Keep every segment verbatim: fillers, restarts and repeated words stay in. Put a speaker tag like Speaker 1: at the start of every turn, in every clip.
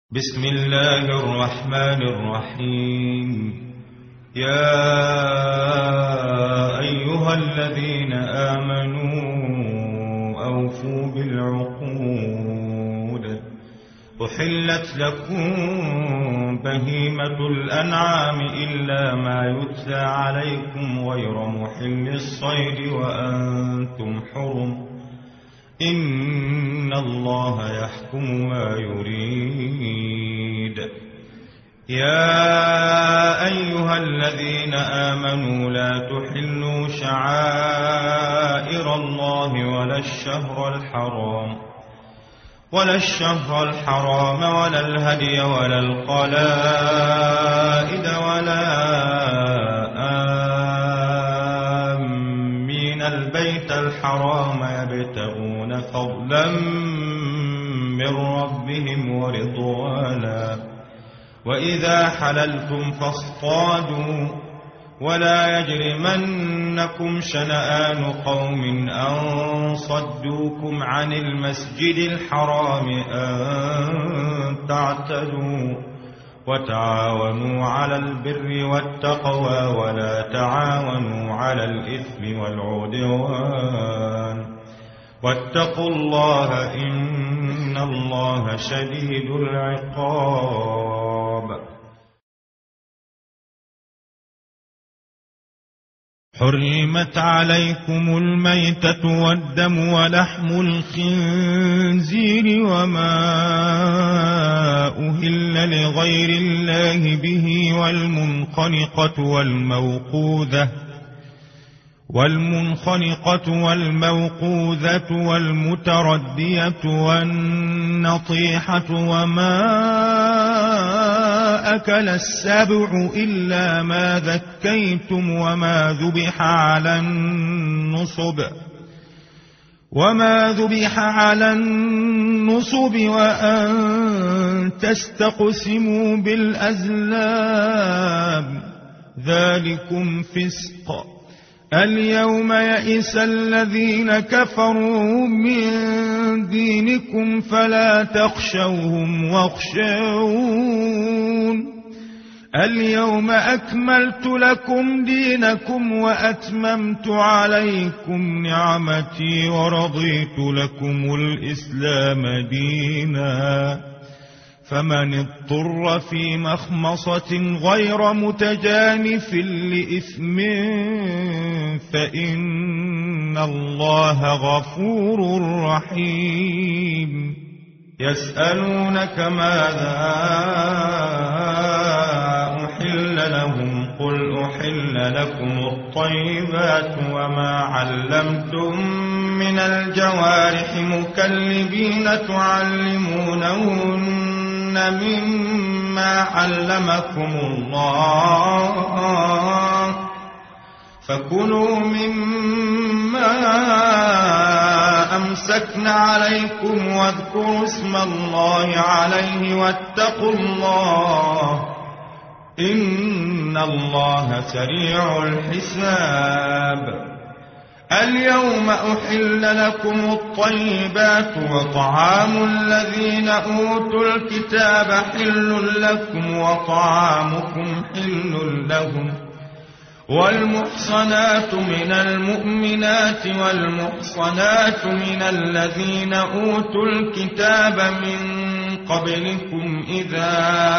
Speaker 1: بسم الله الرحمن الرحيم. يا أيها الذين آمنوا أوفوا بالعقود. أحلت لكم بهيمة الأنعام إلا ما يتلى عليكم غير محل الصيد وأنتم حرم. إن الله يحكم ما يريد. يا أيها الذين آمنوا لا تحلوا شعائر الله ولا الشهر الحرام ولا الشهر الحرام ولا الهدي ولا القلائد ولا آمين البيت الحرام يبتغون فضلا من ربهم ورضوانا. وإذا حللتم فاصطادوا ولا يجرمنكم شنآن قوم أن صدوكم عن المسجد الحرام أن تعتدوا. وتعاونوا على البر والتقوى ولا تعاونوا على الإثم والعدوان. واتقوا الله إن الله شديد العقاب. حرمت عليكم الميتة والدم ولحم الخنزير وما أهل لغير الله به والمنخنقة والموقوذة والمنخنقة والموقوذة والمتردية والنطيحة وما أكل السبع إلا ما ذكيتم وما ذبح على النصب وما ذبح على النصب وأن تستقسموا بالأزلام ذلكم فسق. اليوم يئس الذين كفروا من دينكم فلا تخشوهم واخشون. اليوم أكملت لكم دينكم وأتممت عليكم نعمتي ورضيت لكم الإسلام دينا. فمن اضطر في مخمصة غير متجانف لإثم فإن الله غفور رحيم. يسألونك ماذا أحل لهم قل أحل لكم الطيبات وما علمتم من الجوارح مكلبين تعلمونهن مما علمكم الله فكلوا مما أمسكن عليكم واذكروا اسم الله عليه واتقوا الله إن الله سريع الحساب. اليوم أحل لكم الطيبات وطعام الذين أوتوا الكتاب حل لكم وطعامكم حل لهم. والمحصنات من المؤمنات والمحصنات من الذين أوتوا الكتاب من قبلكم إذا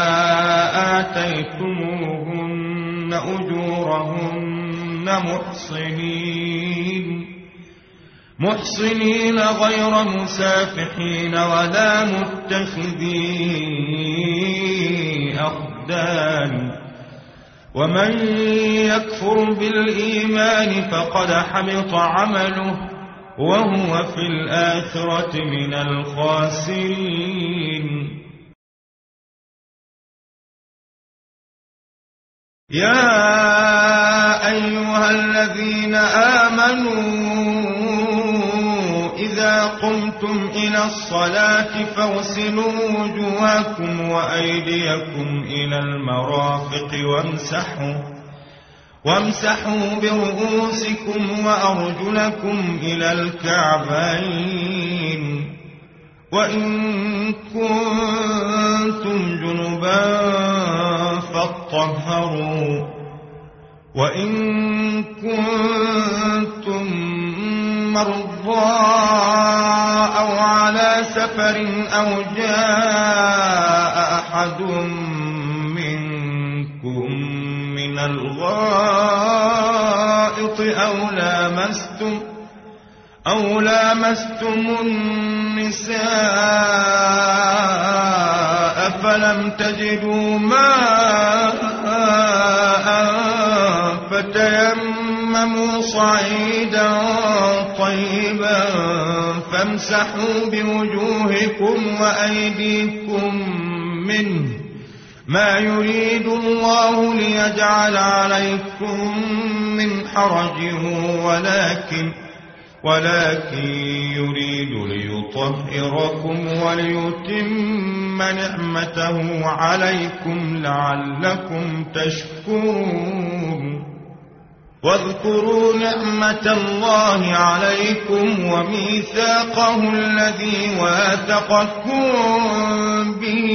Speaker 1: آتيتموهن أجورهن محصنين محصنين غير مسافحين ولا متخذي أخدان. ومن يكفر بالإيمان فقد حبط عمله وهو في الآخرة من الخاسرين. يا أيها الذين آمنوا إذا قمتم إلى الصلاة فاغسلوا وجوهكم وأيديكم إلى المرافق وامسحوا وامسحوا برؤوسكم وأرجلكم إلى الكعبين وإن كنتم كنتم جنبا فاطهروا وإن كنتم مرضى أو على سفر أو جاء أحد منكم من الغائط أو لامستم أو لامستم النساء فلم تجدوا ماء فتيمموا صعيدا طيبا فامسحوا بوجوهكم وأيديكم منه ما يريد الله ليجعل عليكم من حرج ولكن ولكن يريد ليطهركم وليتم نعمته عليكم لعلكم تشكرون واذكروا نعمة الله عليكم وميثاقه الذي واثقكم به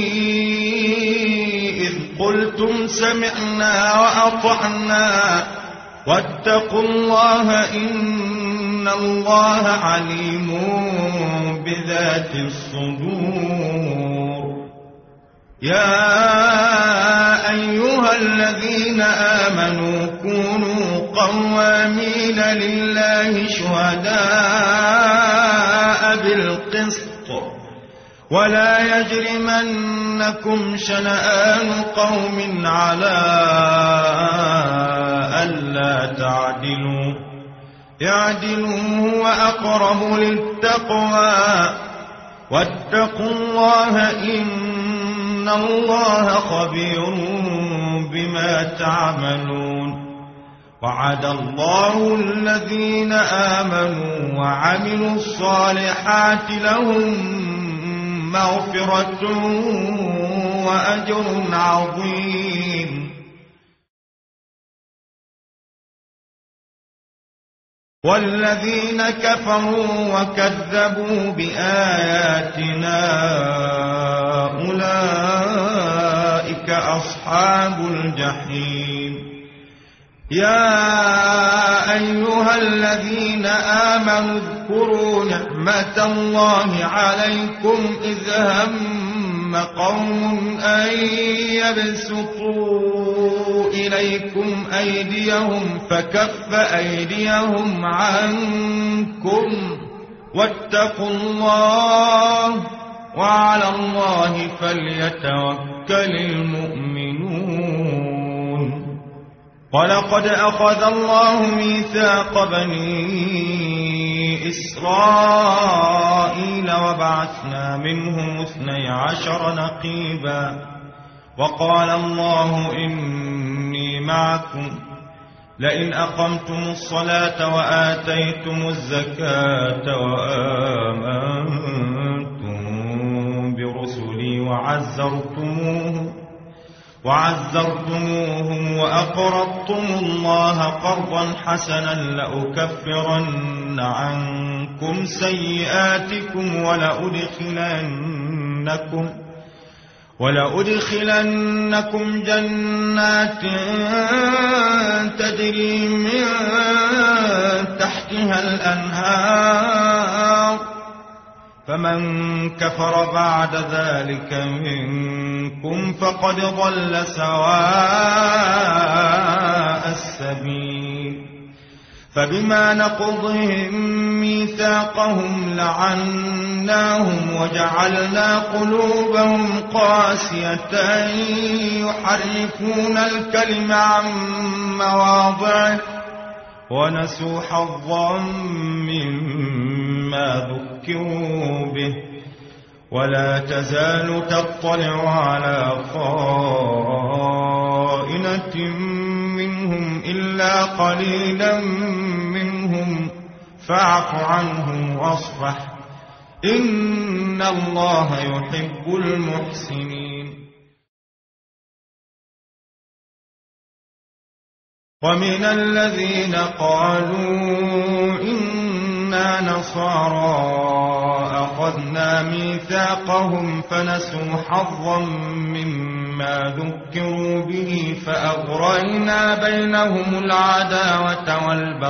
Speaker 1: إذ قلتم سمعنا وأطعنا واتقوا الله إن الله عليم بذات الصدور يا أيها الذين آمنوا كونوا قوامين لله شهداء بالقسط ولا يجرمنكم شنآن قوم على ألا تعدلوا اعدلوا هو أقرب للتقوى واتقوا الله إن الله خبير بما تعملون وعد الله الذين آمنوا وعملوا الصالحات لهم مغفرة وأجر عظيم والذين كفروا وكذبوا بآياتنا أولئك أصحاب الجحيم يا أيها الذين آمنوا اذكروا نعمة الله عليكم إذ هم قوم أن يبسطوا إليكم أيديهم فكف أيديهم عنكم واتقوا الله وعلى الله فليتوكل المؤمنون ولقد أخذ الله ميثاق بني إسرائيل وبعثنا منهم اثني عشر نقيبا وقال الله إني معكم لئن أقمتم الصلاة وآتيتم الزكاة وآمنتم برسلي وعزرتموهم وعزرتموهم وأقرضتم الله قرضا حسنا لأكفرن عنكم سيئاتكم ولأدخلنكم ولأدخلنكم جنات تجري من تحتها الأنهار فمن كفر بعد ذلك منكم فقد ضل سواء السبيل فبما نقضهم ميثاقهم لعناهم وجعلنا قلوبهم قاسية يحرفون الكلم عن مواضعه ونسوا حظا مما ذكروا به ولا تزال تطلع على خائنة منهم إلا قليلا منهم فاعف عنهم واصفح إن الله يحب المحسنين ومن الذين قالوا إن إنا نصارى أخذنا ميثاقهم فنسوا حظا مما ذكروا به فأغرينا بينهم العداوة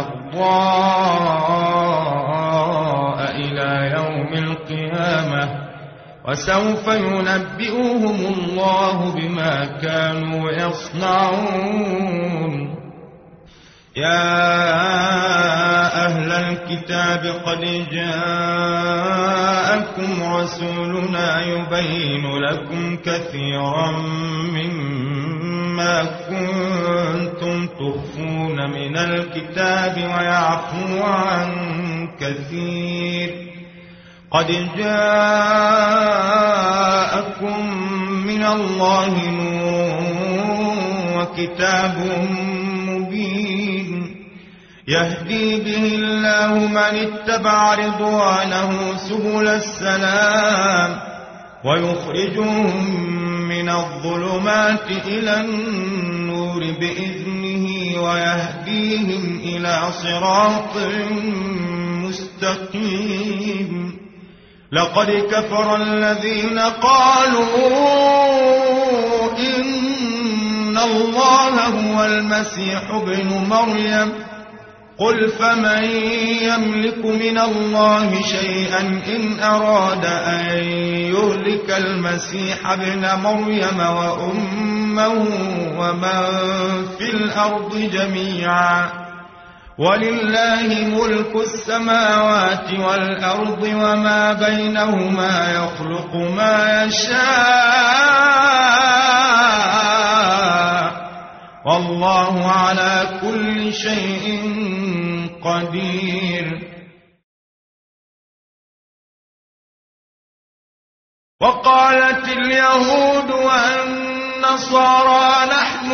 Speaker 1: والبغضاء إلى يوم القيامة وسوف ينبئهم الله بما كانوا يصنعون. يا أهل الكتاب قد جاءكم رسولنا يبين لكم كثيرا مما كنتم تخفون من الكتاب ويعفو عن كثير. قد جاءكم من الله نور وكتاب مبين يهدي به الله من اتبع رضوانه سبل السلام ويخرجهم من الظلمات إلى النور بإذنه ويهديهم إلى صراط مستقيم. لقد كفر الذين قالوا إن الله هو المسيح ابن مريم قل فمن يملك من الله شيئا إن أراد أن يهلك المسيح ابن مريم وأمه ومن في الأرض جميعا ولله ملك السماوات والأرض وما بينهما يخلق ما يشاء والله على كل شيء قدير. وقالت اليهود والنصارى نحن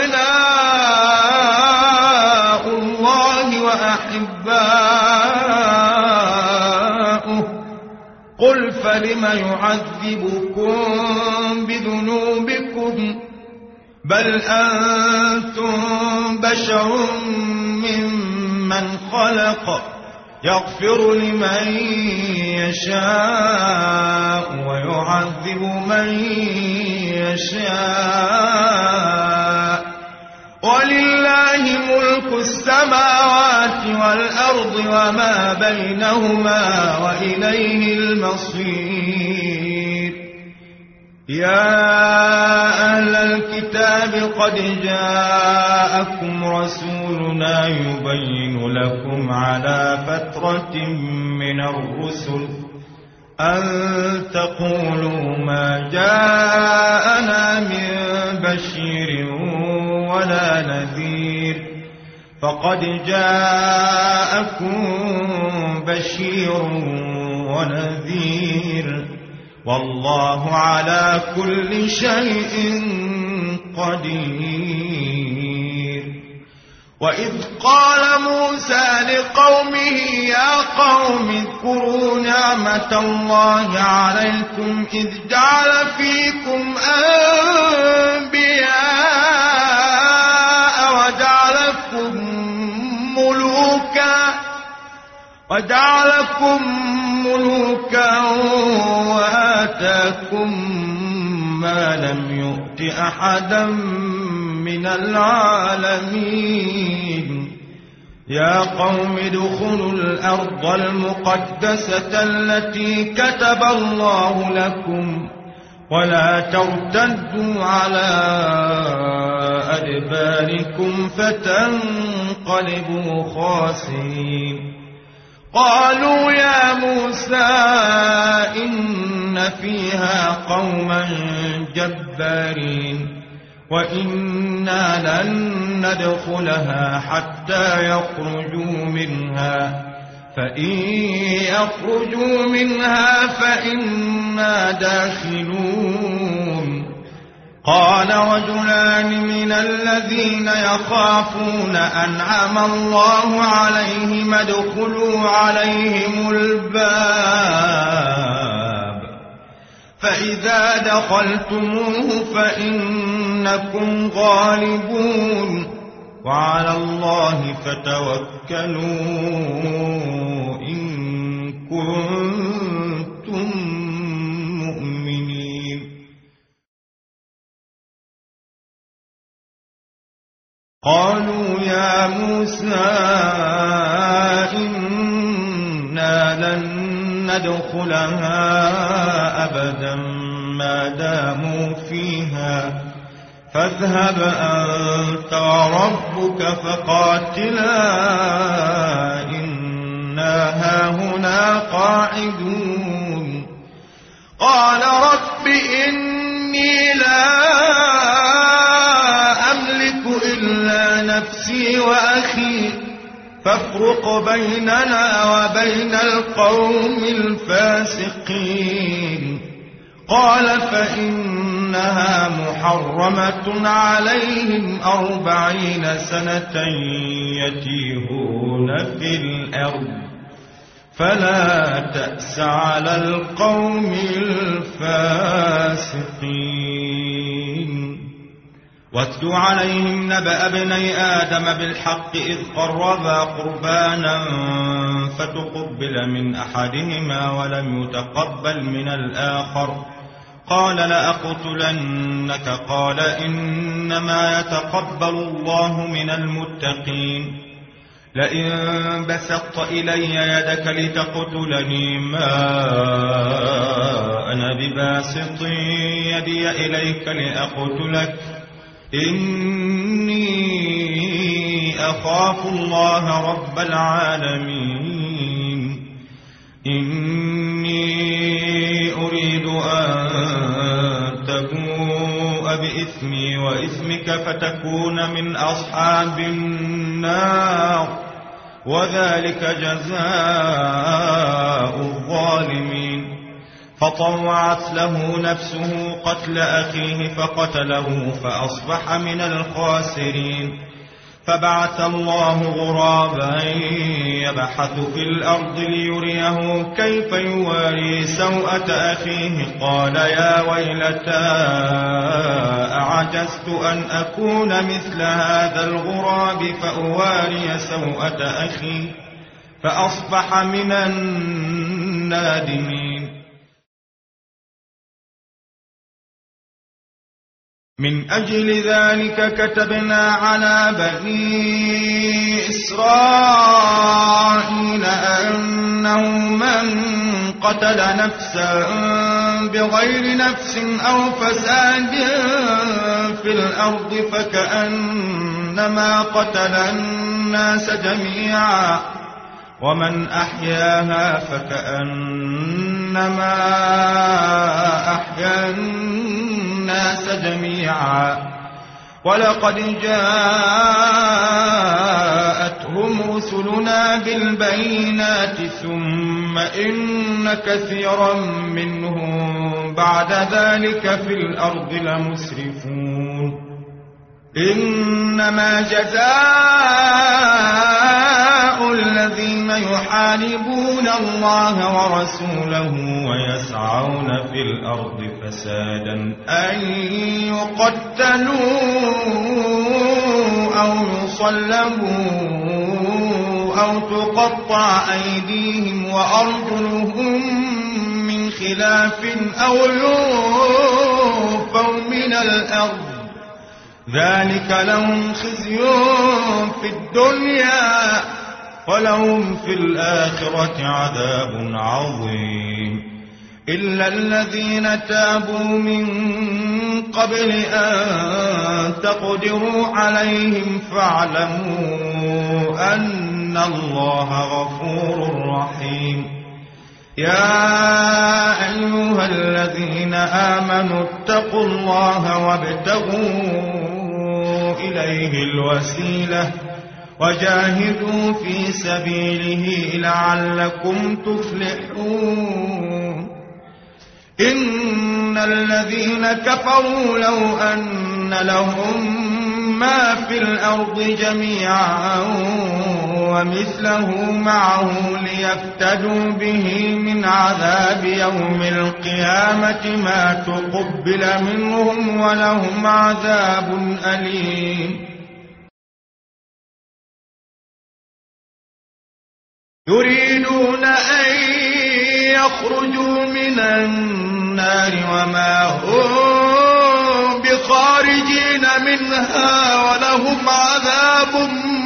Speaker 1: أبناء الله وأحباؤه قل فلم يعذبكم بذنوبكم بل أنتم بشر ممن خلق يغفر لمن يشاء ويعذب من يشاء ولله ملك السماوات والأرض وما بينهما وإليه المصير. يا أهل الكتاب قد جاءكم رسولنا يبين لكم على فترة من الرسل أن تقولوا ما جاءنا من بشير ولا نذير فقد جاءكم بشير ونذير والله على كل شيء قدير. وإذ قال موسى لقومه يا قوم اذكروا نعمة الله عليكم إذ جعل فيكم أنبياء وجعلكم ملوكا وجعلكم ملوكا وآتاكم ما لم يؤت أحدا من العالمين. يا قوم ادخلوا الأرض المقدسة التي كتب الله لكم ولا ترتدوا على أدباركم فتنقلبوا خاسرين. قالوا يا موسى إن فيها قوما جبارين وإنا لن ندخلها حتى يخرجوا منها فإن يخرجوا منها فإنا داخلون. قال رجلان من الذين يخافون أنعم الله عليهم ادخلوا عليهم الباب فإذا دخلتموه فإنكم غالبون وعلى الله فتوكلوا إن كنتم مؤمنين. قالوا يا موسى إنا لن ندخلها أبدا ما داموا فيها فاذهب أنت وربك فقاتلا إنا هاهنا قاعدون. قال رب إني لا أملك إلا نفسي وأخي فافرق بيننا وبين القوم الفاسقين. قال فإنها محرمة عليهم أربعين سنة يتيهون في الأرض فلا تأس على القوم الفاسقين. واتل عليهم نبأ ابني آدم بالحق إذ قربا قربانا فتقبل من أحدهما ولم يتقبل من الآخر قال لأقتلنك قال إنما يتقبل الله من المتقين. لئن بسطت إلي يدك لتقتلني ما أنا بباسط يدي إليك لأقتلك إني أخاف الله رب العالمين. إني أريد أن تبوء بإثمي وإثمك فتكون من أصحاب النار وذلك جزاء الظالمين. فطوعت له نفسه قتل أخيه فقتله فأصبح من الخاسرين. فبعث الله غرابا يبحث في الأرض ليريه كيف يواري سوءة أخيه قال يا ويلتى أعجزت أن أكون مثل هذا الغراب فأواري سوءة أخي فأصبح من النادمين. من أجل ذلك كتبنا على بني إسرائيل أنه من قتل نفسا بغير نفس أو فساد في الأرض فكأنما قتل الناس جميعا ومن أحياها فكأنما أحيا الناس جميعا. ولقد جاءتهم رسلنا بالبينات ثم إن كثيرا منهم بعد ذلك في الأرض لمسرفون. إنما جزاء الذين يحاربون الله ورسوله ويسعون في الأرض فسادا أن يقتلوا أو يصلبوا أو تقطع أيديهم وأرجلهم من خلاف أو ينفوا من الأرض ذلك لهم خزي في الدنيا ولهم في الآخرة عذاب عظيم. إلا الذين تابوا من قبل أن تقدروا عليهم فاعلموا أن الله غفور رحيم. يا أيها الذين آمنوا اتقوا الله وابتغوا إليه الوسيلة وجاهدوا في سبيله لعلكم تفلحون. إن الذين كفروا لو أن لهم ما في الأرض جميعا ومثله معه ليفتدوا به من عذاب يوم القيامة ما تقبل منهم ولهم عذاب أليم. يريدون أن يخرجوا من النار وما هم بخارجين منها ولهم عذاب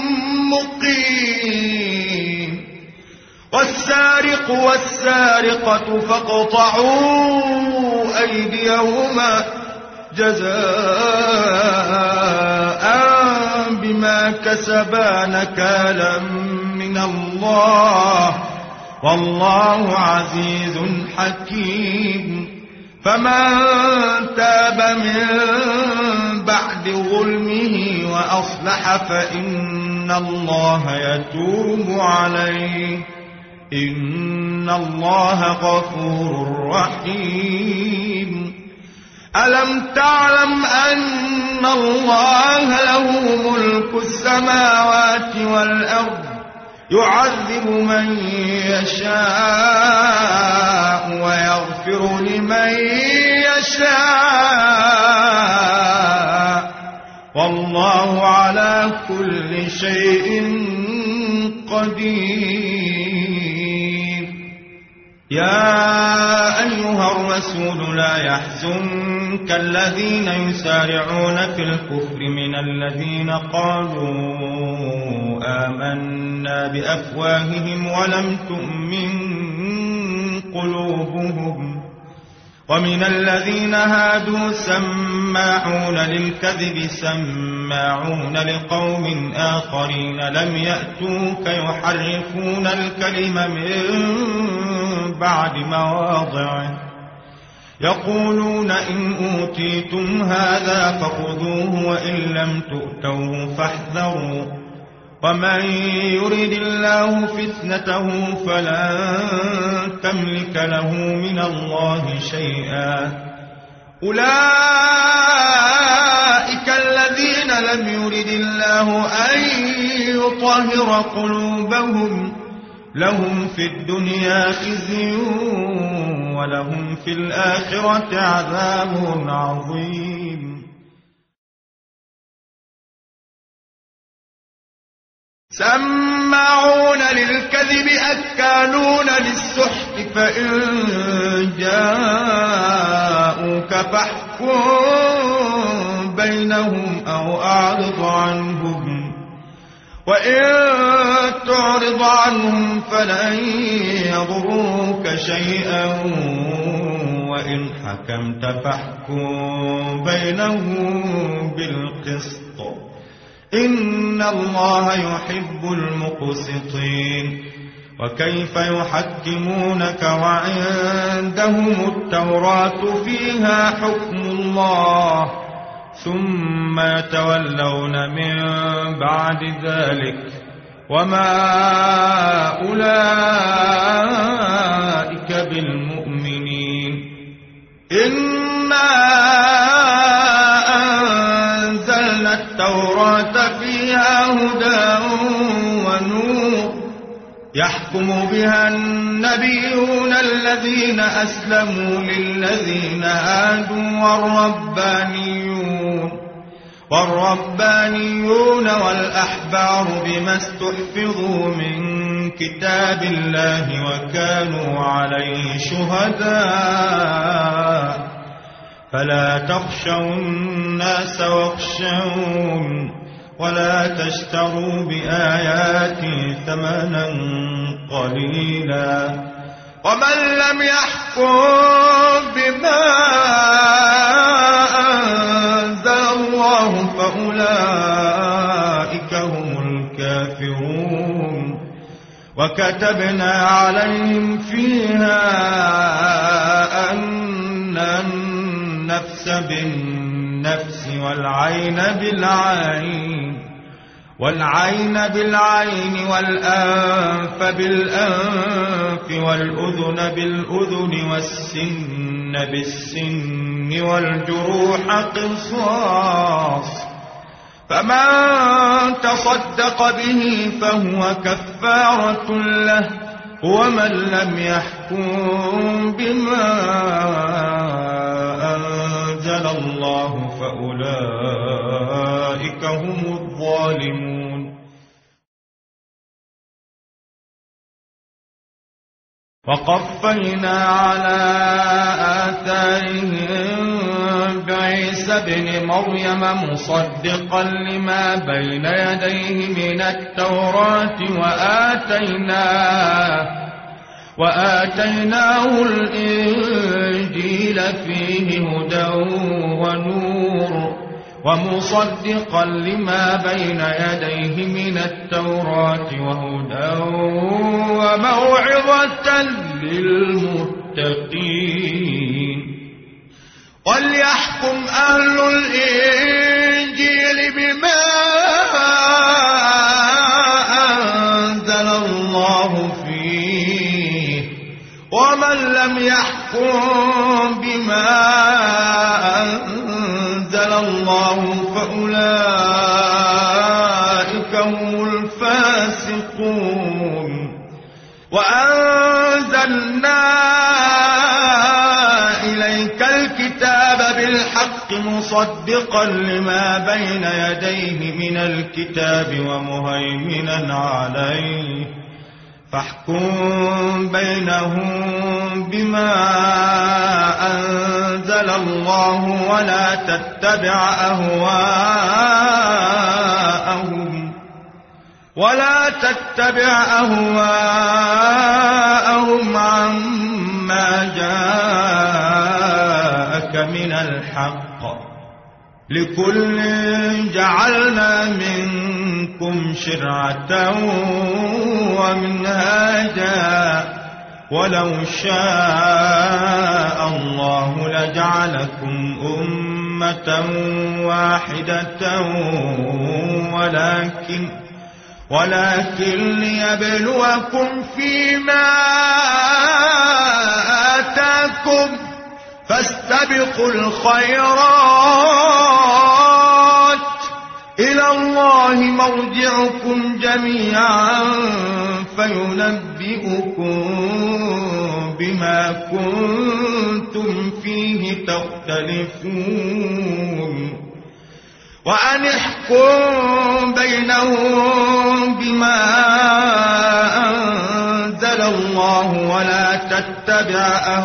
Speaker 1: مقيم. والسارق والسارقة فاقطعوا أيديهما جزاء بما كسبا نكالا من الله والله عزيز حكيم. فمن تاب من بعد ظلمه وأصلح فإن الله يتوب عليه إن الله غفور رحيم. ألم تعلم أن الله له ملك السماوات والأرض يعذب من يشاء ويغفر لمن يشاء والله على كل شيء قدير. يا أيها الرسول لا يحزنك الذين يسارعون في الكفر من الذين قالوا آمنا بأفواههم ولم تؤمن قلوبهم ومن الذين هادوا سماعون للكذب سماعون لقوم آخرين لم يأتوك يحرفون الكلم من بعد مواضعه يقولون إن أوتيتم هذا فخذوه وإن لم تؤتوه فاحذروا ومن يرد الله فتنته فلن تملك له من الله شيئا. أولئك الذين لم يرد الله أن يطهر قلوبهم لهم في الدنيا خزي ولهم في الآخرة عذاب عظيم. سماعون للكذب أكالون للسحت فإن جاءوك فاحكم بينهم أو أعرض عنهم وإن تعرض عنهم فلن يضروك شيئا وإن حكمت فاحكم بينهم بالقسط إن الله يحب المقسطين. وكيف يحكمونك وعندهم التوراة فيها حكم الله ثم يتولون من بعد ذلك وما أولئك بالمؤمنين. إنا أنزلنا التوراة فيها هدى ونور يحكم بها النبيون الذين أسلموا للذين هادوا والربانيون والربانيون والأحبار بما استحفظوا من كتاب الله وكانوا عليه شهداء فلا تخشوا الناس واخشون ولا تشتروا بآياتي ثمنا قليلا ومن لم يحكم بما أنزل الله فأولئك هم الكافرون. وكتبنا عليهم فيها أن النفس بالنفس والعين بالعين والعين بالعين والأنف بالأنف والأذن بالأذن والسن بالسن والجروح قصاص فمن تصدق به فهو كفارة له ومن لم يحكم بما أنزل الله فأولئك هم الظالمون. وقفينا على آثارهم بعيسى ابن مريم مصدقا لما بين يديه من التوراة وآتيناه وآتيناه الإنجيل فيه هدى ونور ومصدقا لما بين يديه من التوراة وهدى وموعظة للمتقين. وليحكم أهل الإنجيل بما أنزل الله فيه ومن لم يحكم بما أنزل الله فأولئك هم الفاسقون. وأنزلنا إليك الكتاب بالحق مصدقا لما بين يديه من الكتاب ومهيمنا عليه فاحكم بينهم بما أنزل الله ولا تتبع أهواءهم ولا تتبع أهواءهم عما جاءك من الحق. لكل جعلنا منكم شرعة ومنهاجا ولو شاء الله لجعلكم أمة واحدة ولكن ولكن ليبلوكم فيما آتاكم فاستبقوا الخيرات إلى الله مرجعكم جميعا فينبئكم بما كنتم فيه تختلفون. وأن احكم بينهم بما أنزل الله ولا تتبع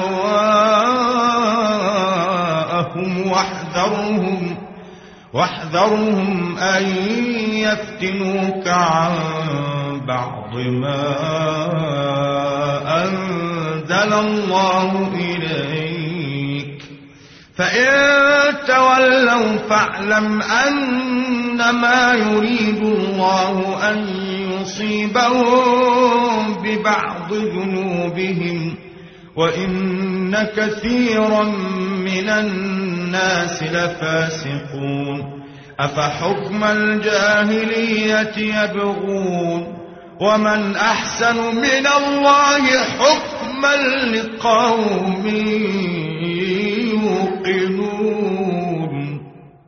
Speaker 1: أهواءهم واحذرهم واحذرهم أن يفتنوك عن بعض ما أنزل الله إليك فإن تولوا فاعلم أنما يريد الله أن يصيبهم ببعض ذنوبهم وإن كثيرا من الناس لفاسقون. أفحكم الجاهلية يبغون ومن أحسن من الله حكما لقوم يوقنون.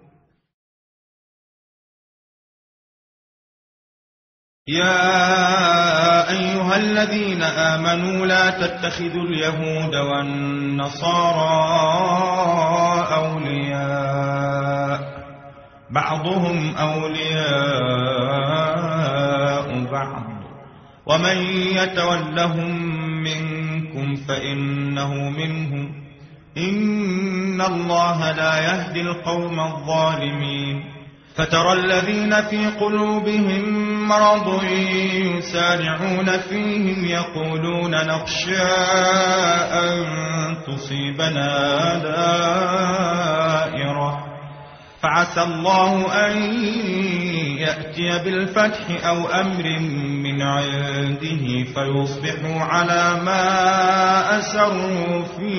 Speaker 1: يا أيها الذين آمنوا لا تتخذوا اليهود والنصارى أولياء بعضهم أولياء بعض ومن يتولهم منكم فإنه منهم إن الله لا يهدي القوم الظالمين. فترى الذين في قلوبهم مرض يسارعون فيهم يقولون نخشى أن تصيبنا دائرة فعسى الله أن يأتي بالفتح أو أمر من عنده فيصبحوا على ما أسروا في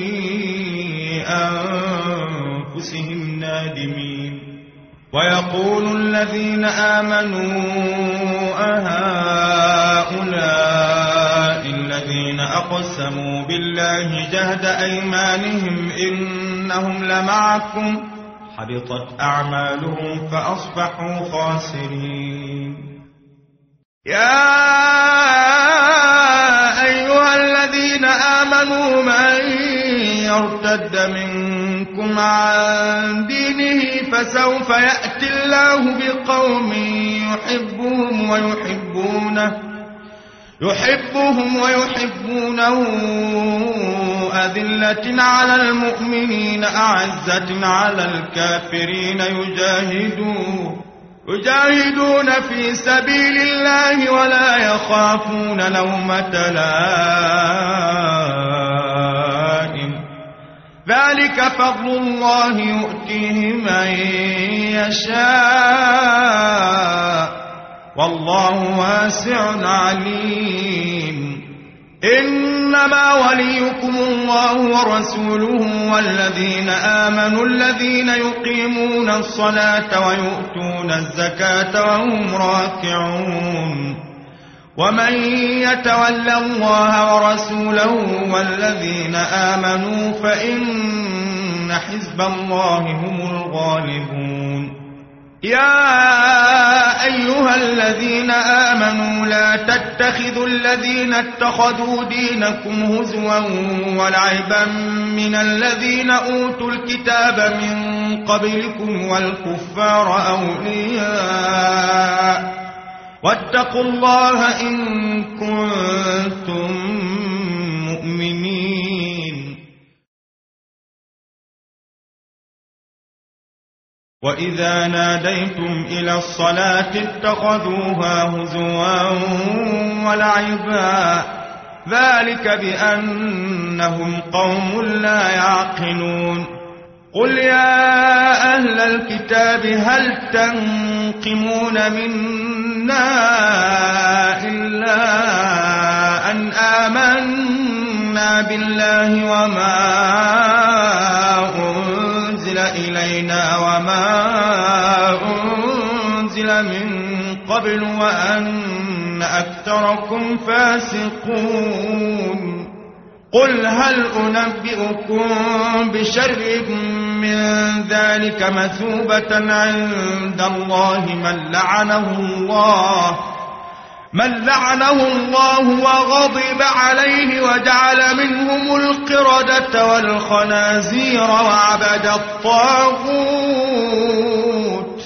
Speaker 1: أنفسهم نادمين. ويقول الذين آمنوا أهؤلاء الذين أقسموا بالله جهد أيمانهم إنهم لمعكم حبطت أعمالهم فأصبحوا خاسرين. يا أيها الذين آمنوا من يرتد منكم عن دينه فسوف يأتي الله بقوم يحبهم ويحبونه يحبهم ويحبونه أذلة على المؤمنين أعزة على الكافرين يجاهدون يجاهدون في سبيل الله ولا يخافون لومة لائم ذلك فضل الله يؤتيه من يشاء والله واسع عليم إنما وليكم الله ورسوله والذين آمنوا الذين يقيمون الصلاة ويؤتون الزكاة وهم راكعون ومن يتول الله ورسوله والذين آمنوا فإن حزب الله هم الغالبون يا أيها الذين آمنوا لا تتخذوا الذين اتخذوا دينكم هزوا ولعبا من الذين أوتوا الكتاب من قبلكم والكفار أولياء واتقوا الله إن كنتم مؤمنين وإذا ناديتم إلى الصلاة اتخذوها هزوا ولعبا ذلك بأنهم قوم لا يعقلون قل يا أهل الكتاب هل تنقمون منا إلا أن آمنا بالله وما أنزل إلينا وما أنزل من قبل وأن أكثركم فاسقون قل هل أنبئكم بشر من ذلك مثوبة عند الله من لعنه الله من لعنه الله وغضب عليه وجعل منهم القردة والخنازير وعبد الطاغوت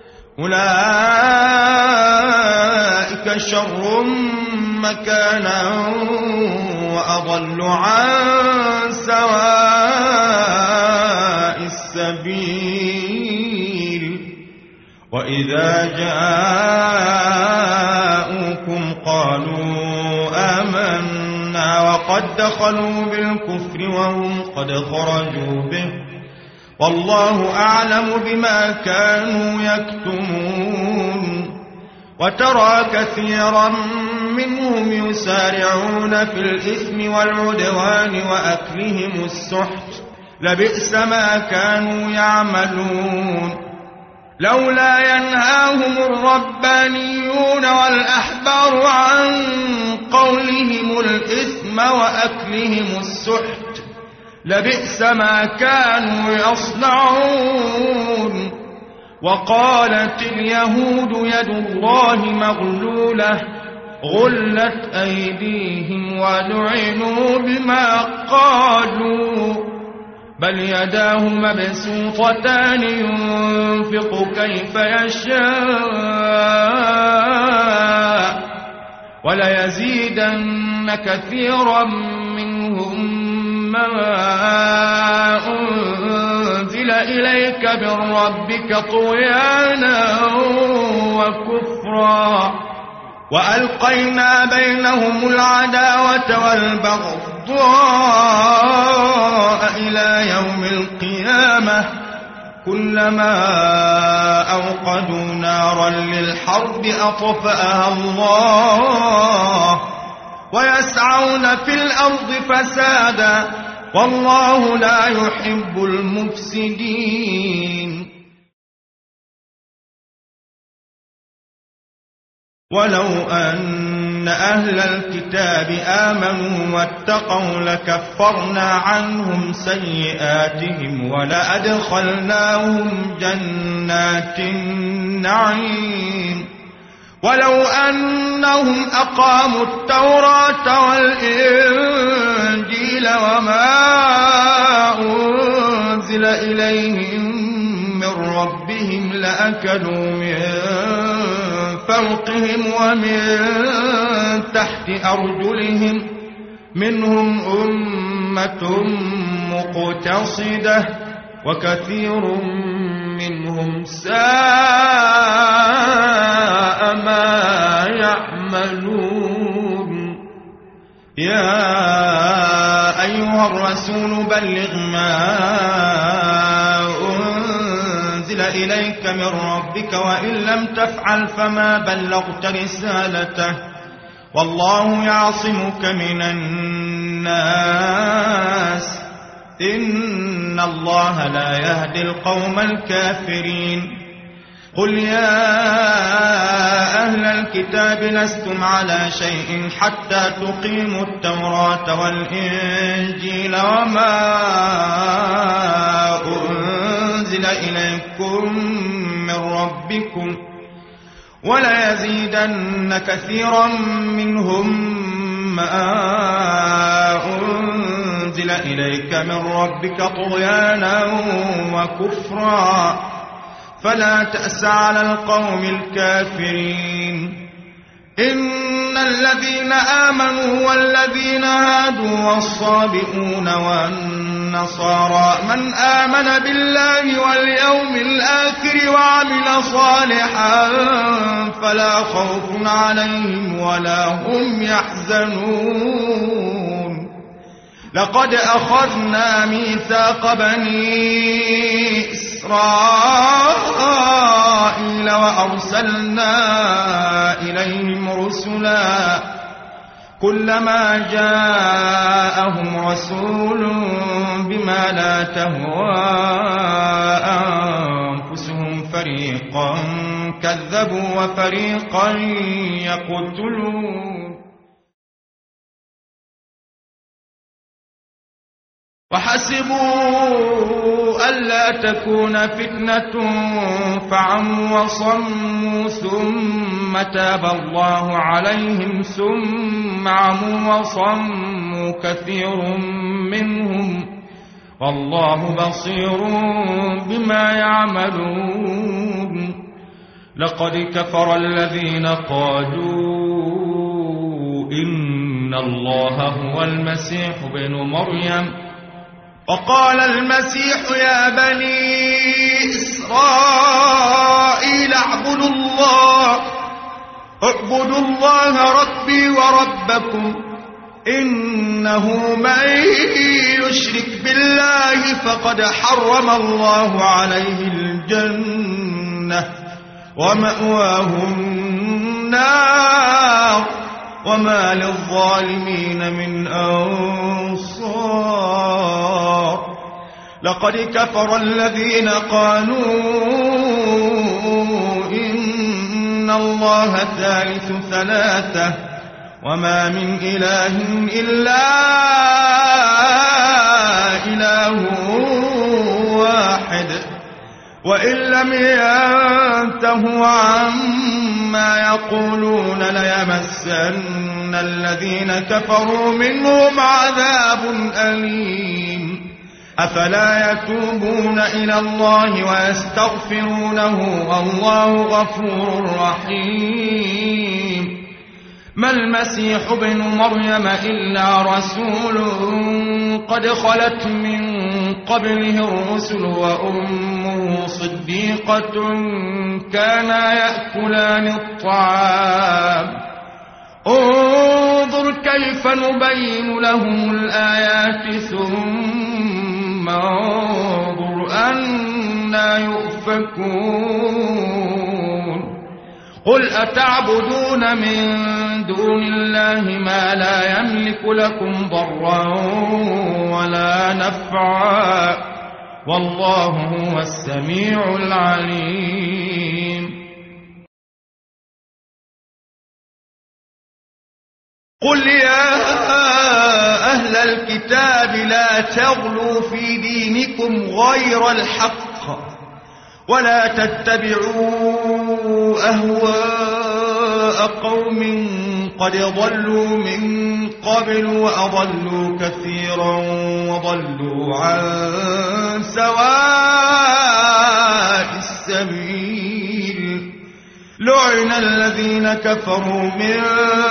Speaker 1: أولئك شر مكانا وأضل عن سواء السبيل وإذا جاءوكم قالوا آمنا وقد دخلوا بالكفر وهم قد خرجوا به والله أعلم بما كانوا يكتمون وترى كثيرا منهم يسارعون في الإثم والعدوان وأكلهم السحت لبئس ما كانوا يعملون لولا ينهاهم الربانيون والأحبار عن قولهم الإثم وأكلهم السحت لبئس ما كانوا يصنعون وقالت اليهود يد الله مغلولة غلت أيديهم ولعنوا بما قالوا بل يداه مبسوطتان ينفق كيف يشاء وليزيدن كثيرا منهم ما أنزل إليك من ربك طغيانا وكفرا وألقينا بينهم العداوة والبغضاء إلى يوم القيامة كلما أوقدوا نارا للحرب أطفأها الله ويسعون في الأرض فسادا والله لا يحب المفسدين ولو أن أهل الكتاب آمنوا واتقوا لكفرنا عنهم سيئاتهم ولأدخلناهم جنات النعيم ولو أنهم أقاموا التوراة والإنجيل وما أنزل إليهم من ربهم لأكلوا من فوقهم ومن تحت أرجلهم منهم أمة مقتصدة وكثير منهم ساء ما يعملون. يا أيها الرسول بلغ ما أنزل إليك من ربك وإن لم تفعل فما بلغت رسالته والله يعصمك من الناس إن الله لا يهدي القوم الكافرين. قل يا أهل الكتاب لستم على شيء حتى تقيموا التوراة والإنجيل وما أنزل إليكم من ربكم وليزيدن كثيرا منهم ما أنزل إليك من ربك طغيانا وكفرا فلا تأس على القوم الكافرين. إن الذين آمنوا والذين هادوا والصابئون والنصارى من آمن بالله واليوم الآخر وعمل صالحا فلا خوف عليهم ولا هم يحزنون. لقد أخذنا ميثاق بني إسرائيل وأرسلنا إليهم رسلا كلما جاءهم رسول بما لا تهوى أنفسهم فريقا كذبوا وفريقا يقتلون. وحسبوا ألا تكون فتنة فعموا وصموا ثم تاب الله عليهم ثم عموا وصموا كثير منهم والله بصير بما يعملون. لقد كفر الذين قالوا إن الله هو المسيح ابن مريم وقال المسيح يا بني إسرائيل اعبدوا الله اعبدوا الله ربي وربكم إنه من يشرك بالله فقد حرم الله عليه الجنة ومأواه النار وما للظالمين من أنصار. لقد كفر الذين قالوا إن الله ثالث ثلاثة وما من إله إلا إله واحد وإن لم ينتهوا عما يقولون ليمسن الذين كفروا منهم عذاب أليم. أفلا يتوبون إلى الله ويستغفرونه والله غفور رحيم. ما المسيح ابن مريم إلا رسول قد خلت من قبله الرسل وأمه صديقة كانا يأكلان الطعام انظر كيف نبين لهم الآيات ثم انظر أنا يؤفكون. قل أتعبدون من دون الله ما لا يملك لكم ضرا ولا نفعا والله هو السميع العليم. قل يا أهل الكتاب لا تغلوا في دينكم غير الحق ولا تتبعوا أهواء قوم قد ضلوا من قبل وأضلوا كثيرا وضلوا عن سواء السبيل. لعن الذين كفروا من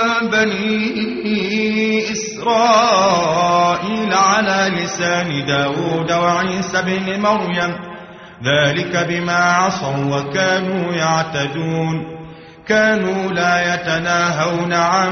Speaker 1: بني إسرائيل على لسان داود وعيسى بن مريم ذلك بما عصوا وكانوا يعتدون كانوا لا يتناهون عن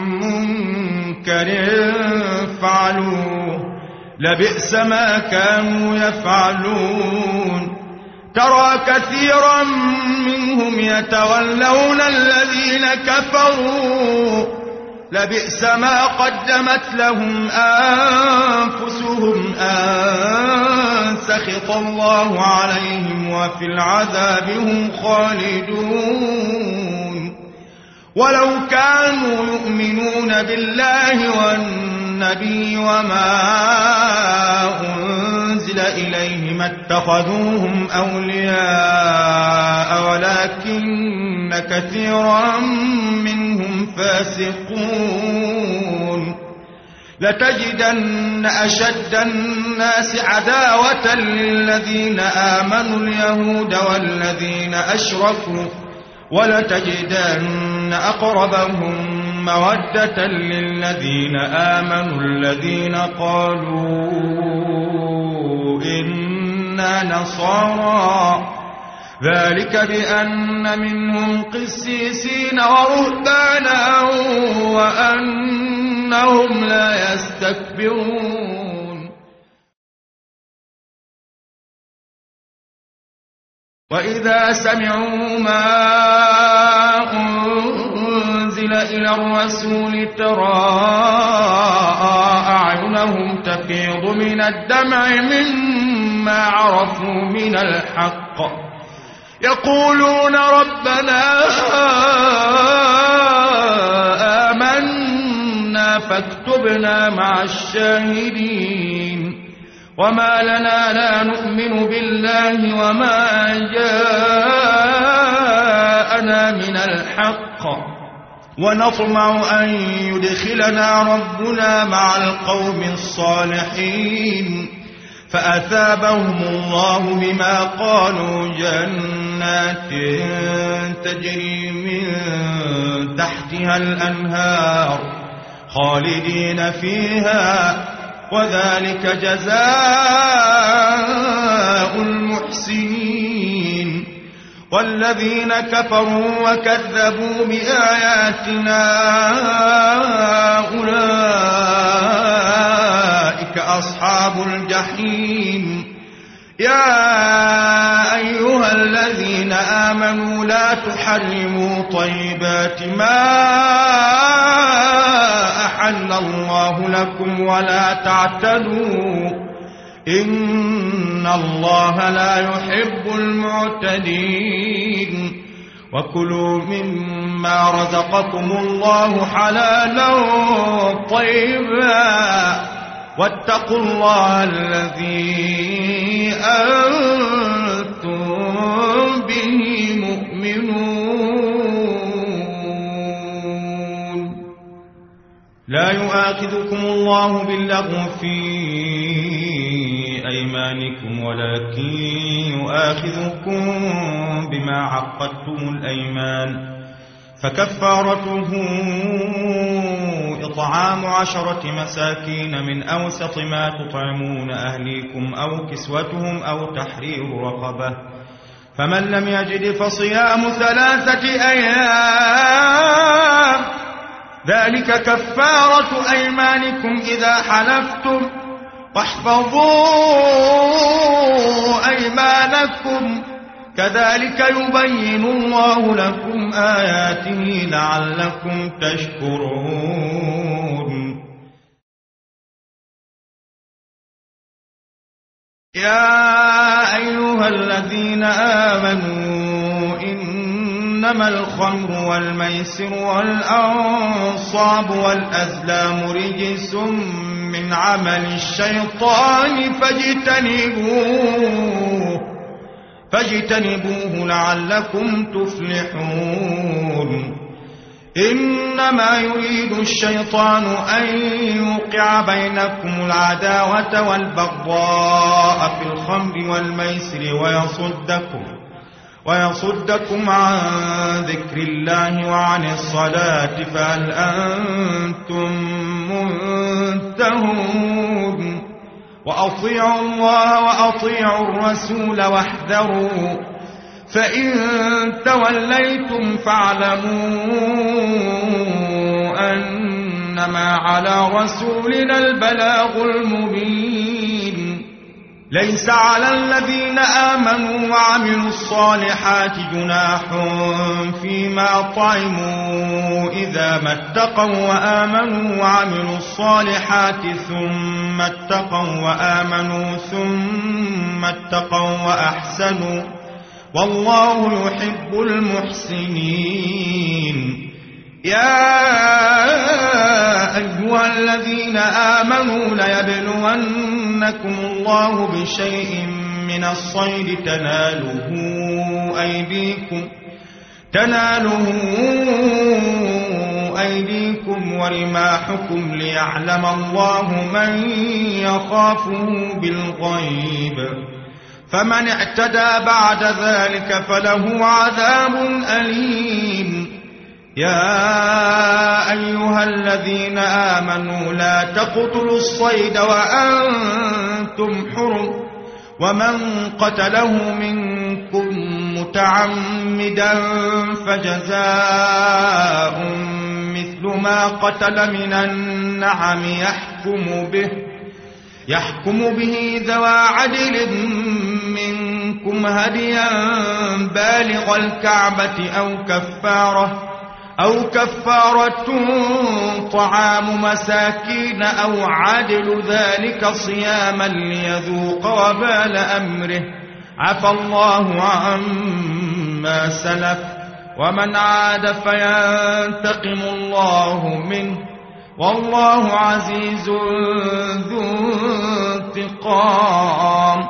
Speaker 1: منكر فعلوه لبئس ما كانوا يفعلون ترى كثيرا منهم يتولون الذين كفروا لبئس ما قدمت لهم أنفسهم أن سخط الله عليهم وفي العذاب هم خالدون ولو كانوا يؤمنون بالله والنبي وما أنزل إليه ما اتخذوهم أولياء ولكن كثيرا منهم فاسقون لتجدن أشد الناس عداوة للذين آمنوا اليهود والذين أشركوا ولتجدن أقربهم مودة للذين آمنوا الذين قالوا إنا نصارى ذلك بأن منهم قسيسين ورهبانا وأنهم لا يستكبرون وإذا سمعوا ما أنزل إلى الرسول ترى أعينهم تفيض من الدمع مما عرفوا من الحق يقولون ربنا آمنا فاكتبنا مع الشاهدين وما لنا لا نؤمن بالله وما جاءنا من الحق ونطمع أن يدخلنا ربنا مع القوم الصالحين فأثابهم الله بما قالوا جنات تجري من تحتها الأنهار خالدين فيها وذلك جزاء المحسنين والذين كفروا وكذبوا بآياتنا أولئك أصحاب الجحيم يا أيها الذين آمنوا لا تحرموا طيبات ما أحل الله لكم ولا تعتدوا إن الله لا يحب المعتدين وكلوا مما رزقكم الله حلالا طيبا واتقوا الله الذي أنتم به مؤمنون لا يؤاخذكم الله باللغو في أيمانكم ولكن يؤاخذكم بما عقدتم الأيمان فكفارته إطعام عشرة مساكين من أوسط ما تطعمون أهليكم أو كسوتهم أو تحرير رقبة فمن لم يجد فصيام ثلاثة أيام ذلك كفارة أيمانكم إذا حلفتم واحفظوا أيمانكم كذلك يبين الله لكم آياته لعلكم تشكرون يا أيها الذين آمنوا إنما الخمر والميسر والأنصاب والأزلام رجس من عمل الشيطان فاجتنبوه فاجتنبوه لعلكم تفلحون إنما يريد الشيطان أن يوقع بينكم العداوة والبغضاء في الخمر والميسر ويصدكم ويصدكم عن ذكر الله وعن الصلاة فهل أنتم منتهون وأطيعوا الله وأطيعوا الرسول واحذروا فإن توليتم فاعلموا أنما على رسولنا البلاغ المبين ليس على الذين آمنوا وعملوا الصالحات جناح فيما طعموا إذا ما اتقوا وآمنوا وعملوا الصالحات ثم اتقوا وآمنوا ثم اتقوا وأحسنوا والله يحب المحسنين يا أيها الذين آمنوا ليبلونكم الله بشيء من الصيد تناله أيديكم تناله أيديكم ورماحكم ليعلم الله من يخافه بالغيب فمن اعتدى بعد ذلك فله عذاب أليم يا أيها الذين آمنوا لا تقتلوا الصيد وأنتم حرم ومن قتله منكم متعمدا فجزاء مثل ما قتل من النعم يحكم به يحكم به ذوى عدل منكم هديا بالغ الكعبة أو كفارة أو كفارة طعام مساكين أو عدل ذلك صياما ليذوق وبال أمره عفى الله عما سلف ومن عاد فينتقم الله منه والله عزيز ذو انتقام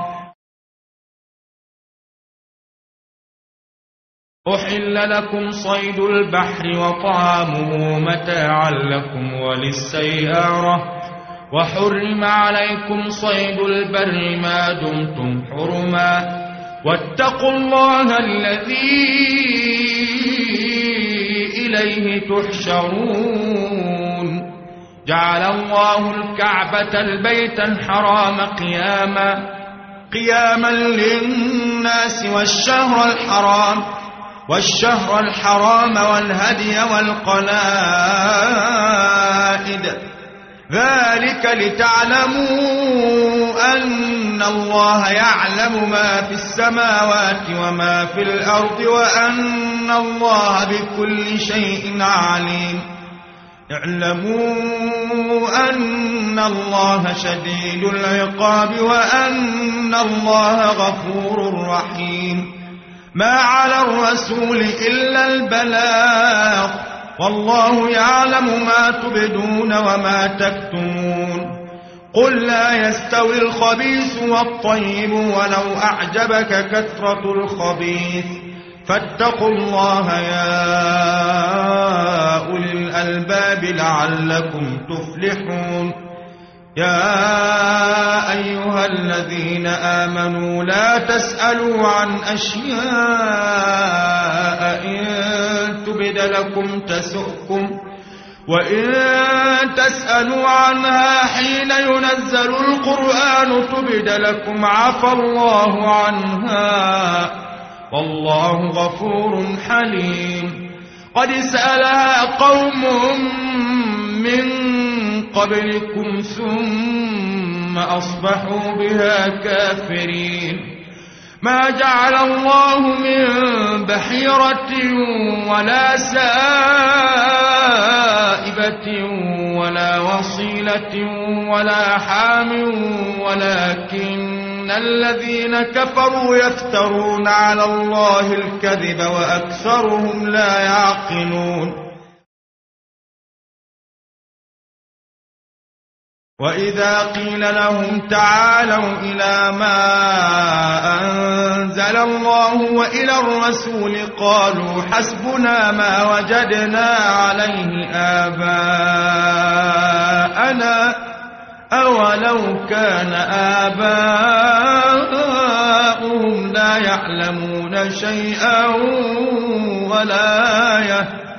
Speaker 1: أحل لكم صيد البحر وطعامه متاعا لكم وللسيارة وحرم عليكم صيد البر ما دمتم حرما واتقوا الله الذي إليه تحشرون جعل الله الكعبة البيت الحرام قياما قياما للناس والشهر الحرام والشهر الحرام والهدي والقلائد ذلك لتعلموا أن الله يعلم ما في السماوات وما في الأرض وأن الله بكل شيء عليم اعلموا أن الله شديد العقاب وأن الله غفور رحيم ما على الرسول إلا البلاغ والله يعلم ما تبدون وما تكتمون قل لا يستوي الخبيث والطيب ولو أعجبك كثرة الخبيث فاتقوا الله يا أولي الألباب لعلكم تفلحون يا أيها الذين آمنوا لا تسألوا عن أشياء إن تبد لكم تسؤكم وإن تسألوا عنها حين ينزل القرآن تبد لكم عفى الله عنها والله غفور حليم قد سألها قوم من قبلكم ثم أصبحوا بها كافرين ما جعل الله من بحيرة ولا سائبة ولا وصيلة ولا حام ولكن الذين كفروا يفترون على الله الكذب وأكثرهم لا يعقلون وإذا قيل لهم تعالوا إلى ما أنزل الله وإلى الرسول قالوا حسبنا ما وجدنا عليه آباءنا أولو كان آباؤهم أكثرهم لا يعلمون شيئا ولا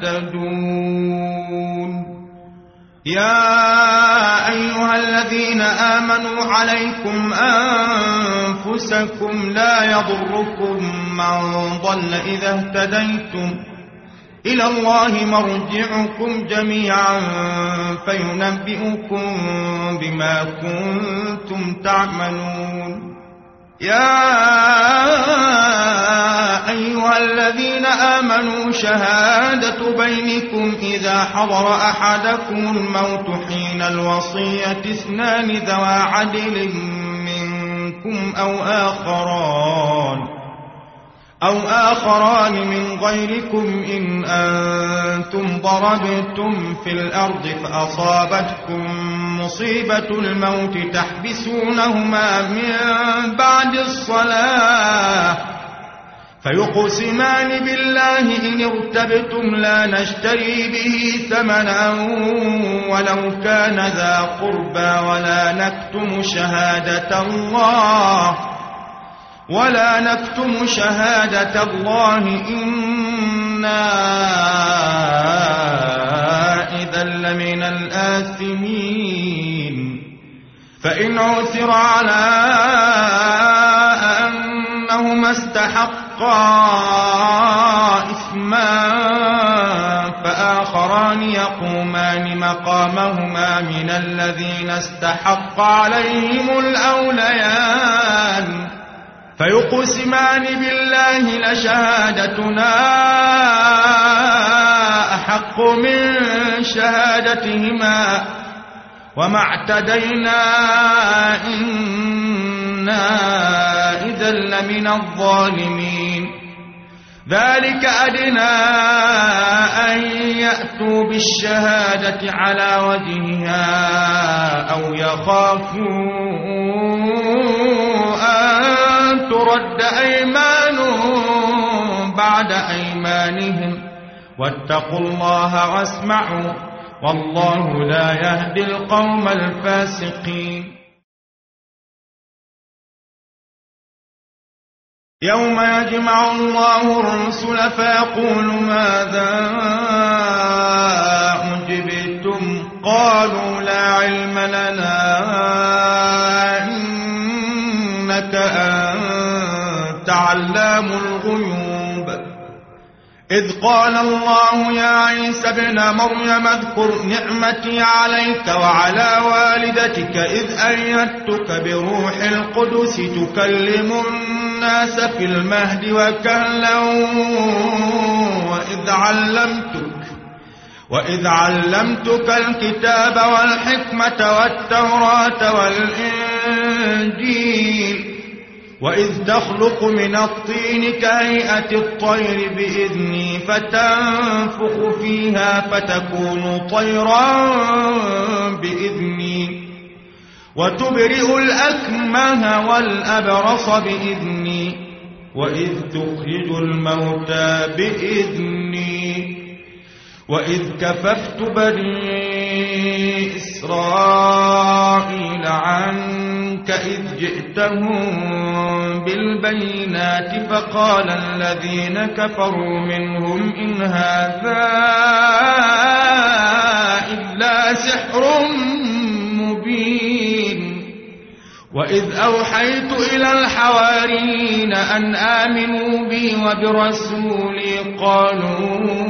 Speaker 1: يهتدون يا أيها الذين آمنوا عليكم أنفسكم لا يضركم من ضل إذا اهتديتم إلى الله مرجعكم جميعا فينبئكم بما كنتم تعملون يا أيها الذين آمنوا شهادة بينكم إذا حضر أحدكم الموت حين الوصية اثنان ذوى عدل منكم أو آخران أو آخران من غيركم إن أنتم ضربتم في الأرض فأصابتكم مصيبة الموت تحبسونهما من بعد الصلاة فيقسمان بالله إن ارتبتم لا نشتري به ثمنا ولو كان ذا قربى ولا نكتم شهادة الله ولا نكتم شهادة الله إنا إذا لمن الآثمين فإن عثر على أنهما استحقا إثما فآخران يقومان مقامهما من الذين استحق عليهم الأوليان فيقسمان بالله لشهادتنا أحق من شهادتهما وما اعتدينا إنا إذا لمن الظالمين ذلك أدنى أن يأتوا بالشهادة على وجهها أو يخافوا أن ترد أيمان بعد أيمانهم واتقوا الله واسمعوا والله لا يهدي القوم الفاسقين يوم يجمع الله الرسل فيقول ماذا أجبتم قالوا لا علم لنا إنك أنت علام الغيوب إذ قال الله يا عيسى ابن مريم اذكر نعمتي عليك وعلى والدتك إذ أيدتك بروح القدس تكلم الناس في المهد وكهلا وإذ علمتك وإذ علمتك الكتاب والحكمة والتوراة والإنجيل وإذ تخلق من الطين كهيئة الطير بإذني فتنفخ فيها فتكون طيرا بإذني وتبرئ الأكمه والأبرص بإذني وإذ تخرج الموتى بإذني وإذ كففت بني إسرائيل عنك إذ جئتهم بالبينات فقال الذين كفروا منهم إن هذا إلا سحر مبين وإذ أوحيت إلى الحواريين أن آمنوا بي وبرسولي قالوا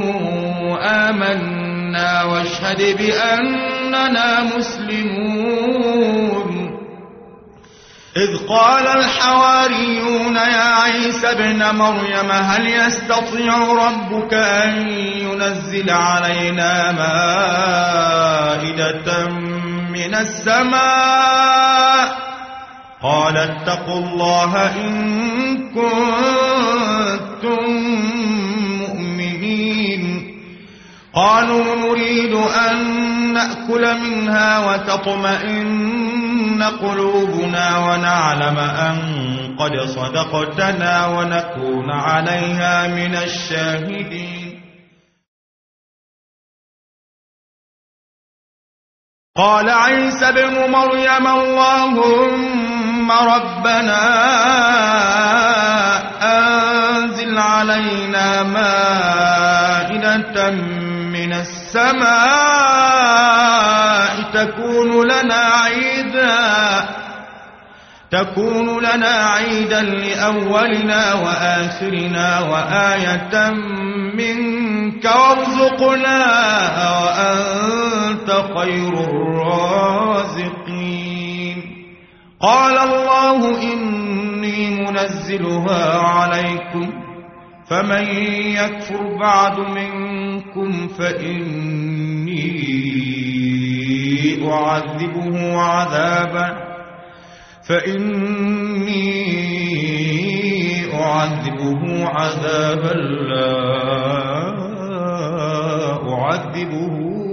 Speaker 1: آمنا واشهد بأننا مسلمون إذ قال الحواريون يا عيسى ابن مريم هل يستطيع ربك أن ينزل علينا مائدة من السماء قال اتقوا الله إن كنتم مؤمنين قالوا نريد أن نأكل منها وتطمئن قلوبنا ونعلم أن قد صدقتنا ونكون عليها من الشاهدين قال عيسى ابن مريم اللهم ربنا أنزل علينا مائدة من السماء تكون لنا عيدا تكون لنا عيدا لأولنا وآخرنا وآية منك وارزقنا وأنت خير الرازقين. قال الله إني منزلها عليكم فمن يكفر بعد منكم فإني أعذبه عذابا فإني أعذبه عذابا لا أعذبه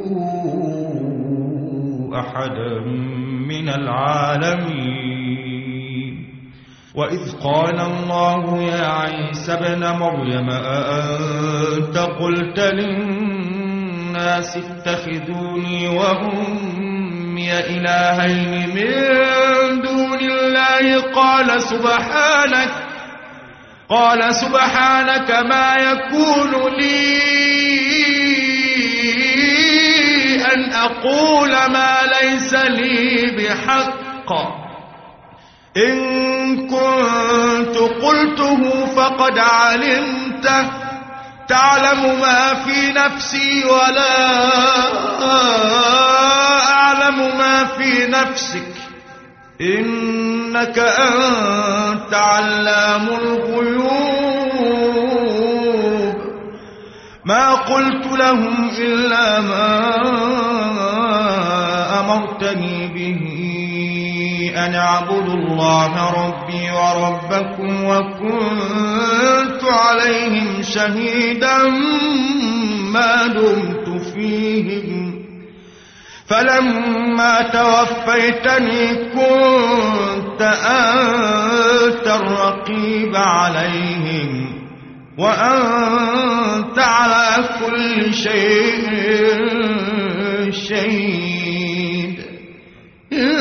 Speaker 1: أحدا من العالمين. وإذ قال الله يا عيسى ابن مريم أأنت قلت للناس اتخذوني وأمي إلهين من دون الله قال سبحانك قال سبحانك ما يكون لي أن أقول ما ليس لي بحق إن كنت قلته فقد علمته تعلم ما في نفسي ولا أعلم ما في نفسك إنك أنت علام الغيوب. ما قلت لهم إلا ما أمرتني به أن اعبدوا الله ربي وربكم وكنت عليهم شهيدا ما دمت فيهم فلما توفيتني كنت أنت الرقيب عليهم وأنت على كل شيء شهيد. إن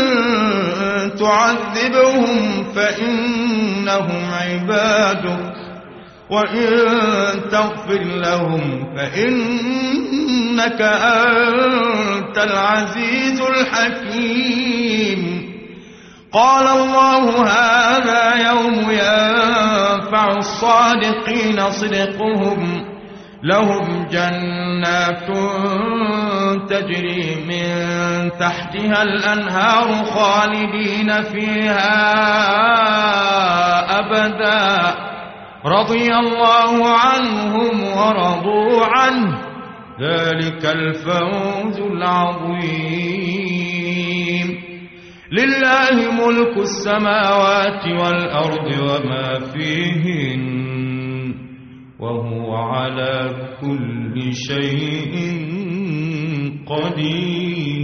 Speaker 1: تعذبهم فإنهم عبادك وإن تغفر لهم فإنك أنت العزيز الحكيم. قال الله هذا يوم ينفع الصادقين صدقهم لهم جنات تجري من تحتها الأنهار خالدين فيها أبدا رضي الله عنهم ورضوا عنه ذلك الفوز العظيم. لله ملك السماوات والأرض وما فيهن وهو على كل شيء قدير.